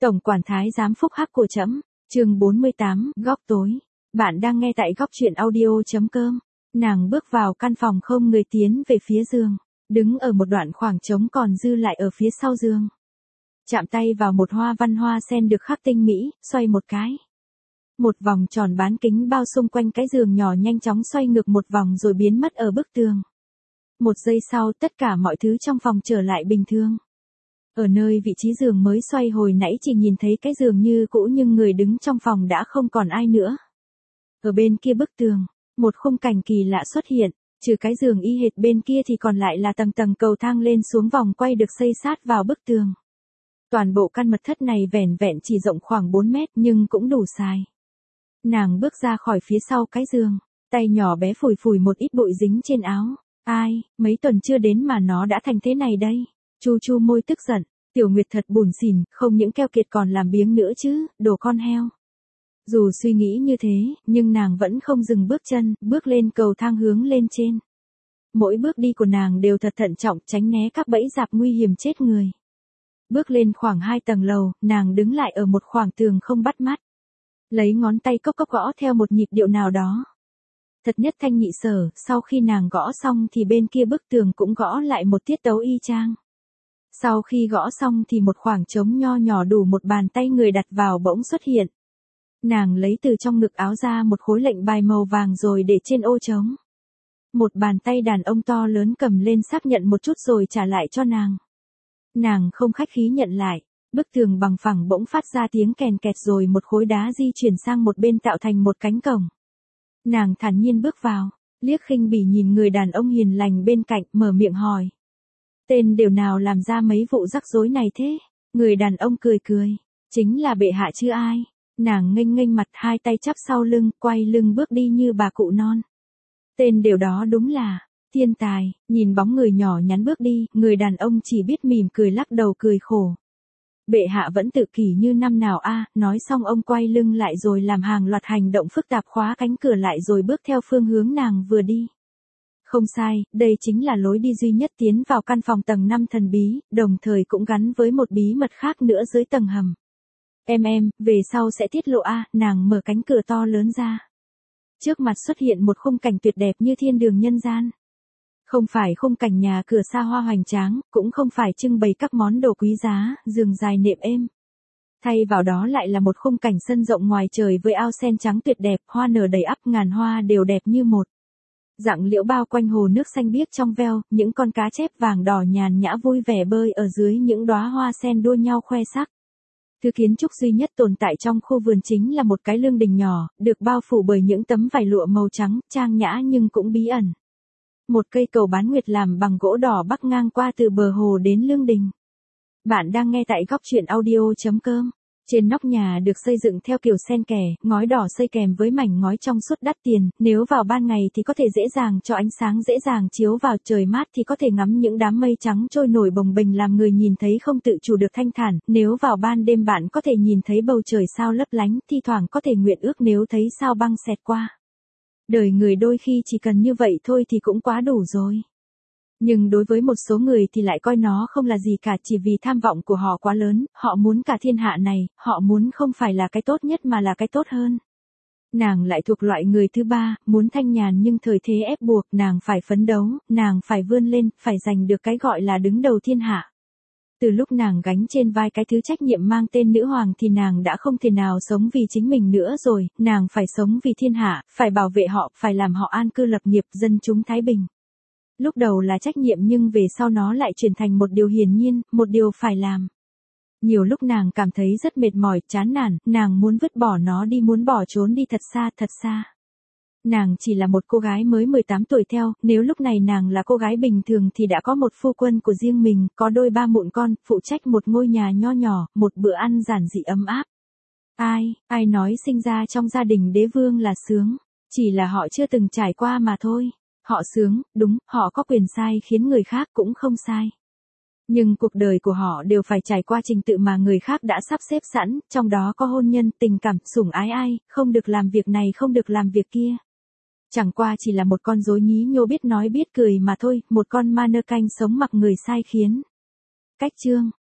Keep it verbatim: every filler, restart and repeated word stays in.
Tổng quản thái giám phúc hắc của trẫm, chương bốn mươi tám, góc tối. Bạn đang nghe tại góc truyện audio.com. Nàng bước vào căn phòng không người tiến về phía giường, đứng ở một đoạn khoảng trống còn dư lại ở phía sau giường. Chạm tay vào một hoa văn hoa sen được khắc tinh mỹ, xoay một cái. Một vòng tròn bán kính bao xung quanh cái giường nhỏ nhanh chóng xoay ngược một vòng rồi biến mất ở bức tường. Một giây sau tất cả mọi thứ trong phòng trở lại bình thường. Ở nơi vị trí giường mới xoay hồi nãy chỉ nhìn thấy cái giường như cũ nhưng người đứng trong phòng đã không còn ai nữa. Ở bên kia bức tường, một khung cảnh kỳ lạ xuất hiện, trừ cái giường y hệt bên kia thì còn lại là tầng tầng cầu thang lên xuống vòng quay được xây sát vào bức tường. Toàn bộ căn mật thất này vẻn vẹn chỉ rộng khoảng bốn mét nhưng cũng đủ xài. Nàng bước ra khỏi phía sau cái giường, tay nhỏ bé phủi phủi một ít bụi dính trên áo. Ai, mấy tuần chưa đến mà nó đã thành thế này đây. Chu chu môi tức giận, Tiểu Nguyệt thật buồn xỉn, không những keo kiệt còn làm biếng nữa chứ, đồ con heo. Dù suy nghĩ như thế, nhưng nàng vẫn không dừng bước chân, bước lên cầu thang hướng lên trên. Mỗi bước đi của nàng đều thật thận trọng tránh né các bẫy dạp nguy hiểm chết người. Bước lên khoảng hai tầng lầu, nàng đứng lại ở một khoảng tường không bắt mắt. Lấy ngón tay cốc cốc gõ theo một nhịp điệu nào đó. Thật nhất thanh nhị sở, sau khi nàng gõ xong thì bên kia bức tường cũng gõ lại một tiết tấu y chang. Sau khi gõ xong thì một khoảng trống nho nhỏ đủ một bàn tay người đặt vào bỗng xuất hiện. Nàng lấy từ trong ngực áo ra một khối lệnh bài màu vàng rồi để trên ô trống. Một bàn tay đàn ông to lớn cầm lên xác nhận một chút rồi trả lại cho nàng. Nàng không khách khí nhận lại, bức tường bằng phẳng bỗng phát ra tiếng kèn kẹt rồi một khối đá di chuyển sang một bên tạo thành một cánh cổng. Nàng thản nhiên bước vào, liếc khinh bỉ nhìn người đàn ông hiền lành bên cạnh mở miệng hỏi. Tên đều nào làm ra mấy vụ rắc rối này thế? Người đàn ông cười cười. Chính là bệ hạ chứ ai. Nàng nghênh nghênh mặt hai tay chắp sau lưng, quay lưng bước đi như bà cụ non. Tên đều đó đúng là thiên tài. Nhìn bóng người nhỏ nhắn bước đi, người đàn ông chỉ biết mỉm cười lắc đầu cười khổ. Bệ hạ vẫn tự kỷ như năm nào a. Nói xong ông quay lưng lại rồi làm hàng loạt hành động phức tạp khóa cánh cửa lại rồi bước theo phương hướng nàng vừa đi. Không sai, đây chính là lối đi duy nhất tiến vào căn phòng tầng năm thần bí, đồng thời cũng gắn với một bí mật khác nữa dưới tầng hầm. Em em, về sau sẽ tiết lộ a. Nàng mở cánh cửa to lớn ra. Trước mặt xuất hiện một khung cảnh tuyệt đẹp như thiên đường nhân gian. Không phải khung cảnh nhà cửa xa hoa hoành tráng, cũng không phải trưng bày các món đồ quý giá, giường dài nệm êm. Thay vào đó lại là một khung cảnh sân rộng ngoài trời với ao sen trắng tuyệt đẹp, hoa nở đầy ắp, ngàn hoa đều đẹp như một. Rặng liễu bao quanh hồ nước xanh biếc trong veo, những con cá chép vàng đỏ nhàn nhã vui vẻ bơi ở dưới những đóa hoa sen đua nhau khoe sắc. Thứ kiến trúc duy nhất tồn tại trong khu vườn chính là một cái lương đình nhỏ, được bao phủ bởi những tấm vải lụa màu trắng, trang nhã nhưng cũng bí ẩn. Một cây cầu bán nguyệt làm bằng gỗ đỏ bắc ngang qua từ bờ hồ đến lương đình. Bạn đang nghe tại góc truyện audio.com. Trên nóc nhà được xây dựng theo kiểu sen kẻ, ngói đỏ xây kèm với mảnh ngói trong suốt đắt tiền, nếu vào ban ngày thì có thể dễ dàng cho ánh sáng dễ dàng chiếu vào, trời mát thì có thể ngắm những đám mây trắng trôi nổi bồng bềnh làm người nhìn thấy không tự chủ được thanh thản, nếu vào ban đêm bạn có thể nhìn thấy bầu trời sao lấp lánh, thi thoảng có thể nguyện ước nếu thấy sao băng xẹt qua. Đời người đôi khi chỉ cần như vậy thôi thì cũng quá đủ rồi. Nhưng đối với một số người thì lại coi nó không là gì cả chỉ vì tham vọng của họ quá lớn, họ muốn cả thiên hạ này, họ muốn không phải là cái tốt nhất mà là cái tốt hơn. Nàng lại thuộc loại người thứ ba, muốn thanh nhàn nhưng thời thế ép buộc, nàng phải phấn đấu, nàng phải vươn lên, phải giành được cái gọi là đứng đầu thiên hạ. Từ lúc nàng gánh trên vai cái thứ trách nhiệm mang tên nữ hoàng thì nàng đã không thể nào sống vì chính mình nữa rồi, nàng phải sống vì thiên hạ, phải bảo vệ họ, phải làm họ an cư lập nghiệp, dân chúng thái bình. Lúc đầu là trách nhiệm nhưng về sau nó lại chuyển thành một điều hiển nhiên, một điều phải làm. Nhiều lúc nàng cảm thấy rất mệt mỏi, chán nản, nàng muốn vứt bỏ nó đi, muốn bỏ trốn đi thật xa, thật xa. Nàng chỉ là một cô gái mới mười tám tuổi theo, nếu lúc này nàng là cô gái bình thường thì đã có một phu quân của riêng mình, có đôi ba mụn con, phụ trách một ngôi nhà nho nhỏ, một bữa ăn giản dị ấm áp. Ai, ai nói sinh ra trong gia đình đế vương là sướng, chỉ là họ chưa từng trải qua mà thôi. Họ sướng, đúng, họ có quyền sai khiến người khác cũng không sai. Nhưng cuộc đời của họ đều phải trải qua trình tự mà người khác đã sắp xếp sẵn, trong đó có hôn nhân, tình cảm, sủng ái ai, không được làm việc này không được làm việc kia. Chẳng qua chỉ là một con rối nhí nhô biết nói biết cười mà thôi, một con ma nơ canh sống mặc người sai khiến. Cách chương,